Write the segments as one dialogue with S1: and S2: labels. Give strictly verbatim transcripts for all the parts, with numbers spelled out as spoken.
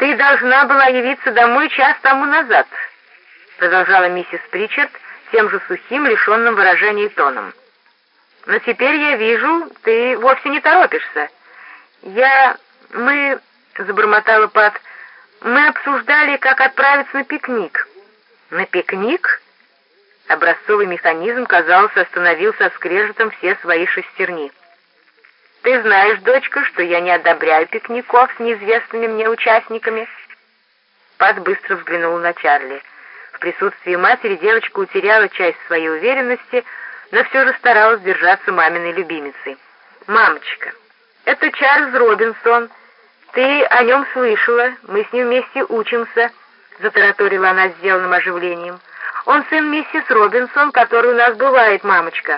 S1: «Ты должна была явиться домой час тому назад», — продолжала миссис Причард тем же сухим, лишенным выражения тоном. «Но теперь я вижу, ты вовсе не торопишься. Я... мы...» — забормотала Пат. «Мы обсуждали, как отправиться на пикник». «На пикник?» Образцовый механизм, казалось, остановил со скрежетом все свои шестерни. «Ты знаешь, дочка, что я не одобряю пикников с неизвестными мне участниками». Пат быстро взглянула на Чарли. В присутствии матери девочка утеряла часть своей уверенности, но все же старалась держаться маминой любимицей. «Мамочка, это Чарльз Робинсон. Ты о нем слышала, мы с ним вместе учимся», — затараторила она с сделанным оживлением. «Он сын миссис Робинсон, который у нас бывает, мамочка».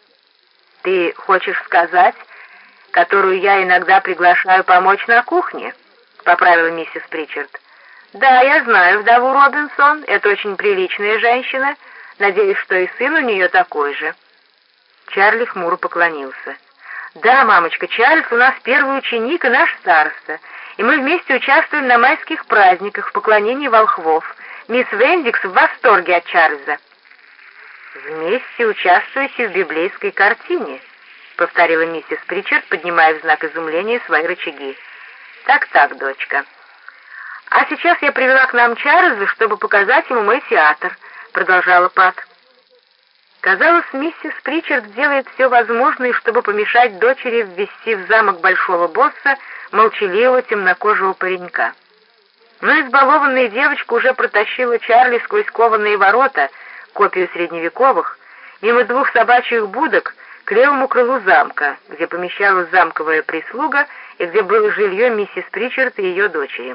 S1: «Ты хочешь сказать, которую я иногда приглашаю помочь на кухне?» — поправила миссис Причард. «Да, я знаю вдову Робинсон, это очень приличная женщина. Надеюсь, что и сын у нее такой же». Чарли хмуро поклонился. «Да, мамочка, Чарльз у нас первый ученик и наш староста, и мы вместе участвуем на майских праздниках в поклонении волхвов. Мисс Вендикс в восторге от Чарльза». «Вместе участвуете в библейской картине», — повторила миссис Причард, поднимая в знак изумления свои рычаги. «Так-так, дочка. А сейчас я привела к нам Чарльза, чтобы показать ему мой театр», — продолжала Пат. Казалось, миссис Причард делает все возможное, чтобы помешать дочери ввести в замок большого босса молчаливого темнокожего паренька. Но избалованная девочка уже протащила Чарли сквозь кованые ворота, копию средневековых, мимо двух собачьих будок к левому крылу замка, где помещалась замковая прислуга и где было жилье миссис Причард и ее дочери.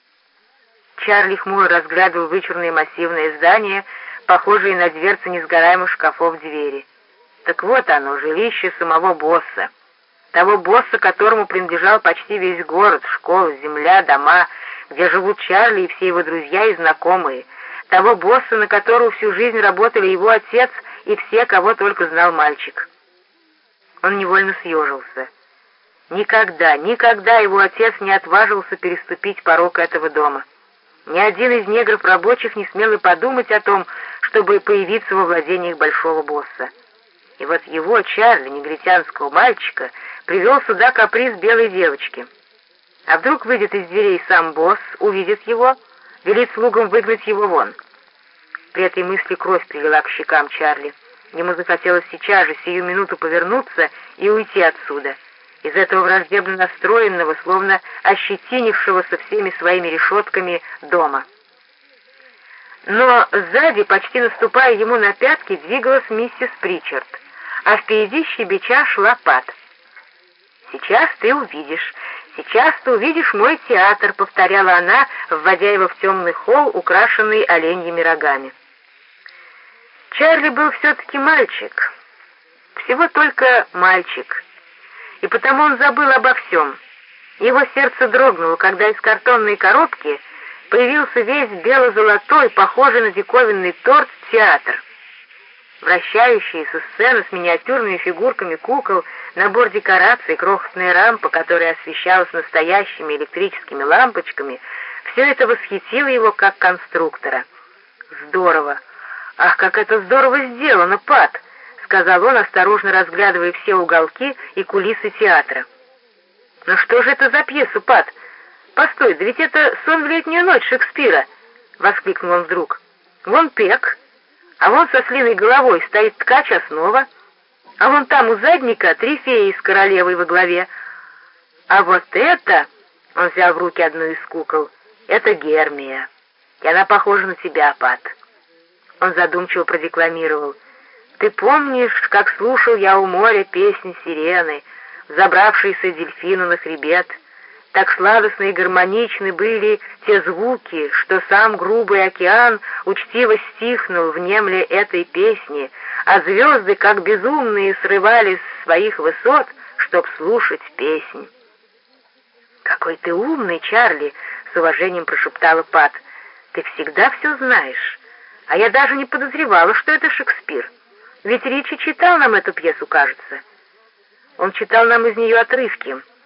S1: Чарли хмуро разглядывал вычурные массивные здания, похожие на дверцы несгораемых шкафов двери. Так вот оно, жилище самого босса. Того босса, которому принадлежал почти весь город, школа, земля, дома, где живут Чарли и все его друзья и знакомые. Того босса, на которого всю жизнь работали его отец и все, кого только знал мальчик. Он невольно съежился. Никогда, никогда его отец не отважился переступить порог этого дома. Ни один из негров рабочих не смел и подумать о том, чтобы появиться во владениях большого босса. И вот его, Чарли, негритянского мальчика, привел сюда каприз белой девочки. А вдруг выйдет из дверей сам босс, увидит его, велит слугам выгнать его вон. При этой мысли кровь прилила к щекам Чарли. Ему захотелось сейчас же, сию минуту повернуться и уйти отсюда, из этого враждебно настроенного, словно ощетинившегося всеми своими решетками дома. Но сзади, почти наступая ему на пятки, двигалась миссис Причард, а впереди щебеча шла Пат. «Сейчас ты увидишь, сейчас ты увидишь мой театр», — повторяла она, вводя его в темный холл, украшенный оленьими рогами. Чарли был все-таки мальчик, всего только мальчик, и потому он забыл обо всем. Его сердце дрогнуло, когда из картонной коробки появился весь бело-золотой, похожий на диковинный торт, театр. Вращающиеся сцены с миниатюрными фигурками кукол, набор декораций, крохотная рампа, которая освещалась настоящими электрическими лампочками, все это восхитило его как конструктора. «Здорово! Ах, как это здорово сделано, Пат!» — сказал он, осторожно разглядывая все уголки и кулисы театра. «Но что же это за пьеса, Пат? Постой, да ведь это «Сон в летнюю ночь» Шекспира!» — воскликнул он вдруг. «Вон Пек, а вон со слиной головой стоит ткач основа, а вон там у задника три феи с королевой во главе. А вот это...» — он взял в руки одну из кукол. «Это Гермия, и она похожа на тебя, Пат». Он задумчиво продекламировал. «Ты помнишь, как слушал я у моря песни сирены, взобравшиеся дельфину на хребет? Так сладостны и гармоничны были те звуки, что сам грубый океан учтиво стихнул, внемля этой песни, а звезды, как безумные, срывались с своих высот, чтоб слушать песнь». «Какой ты умный, Чарли!» — с уважением прошептала Пат. «Ты всегда все знаешь. А я даже не подозревала, что это Шекспир. Ведь Ричи читал нам эту пьесу, кажется. Он читал нам из нее отрывки.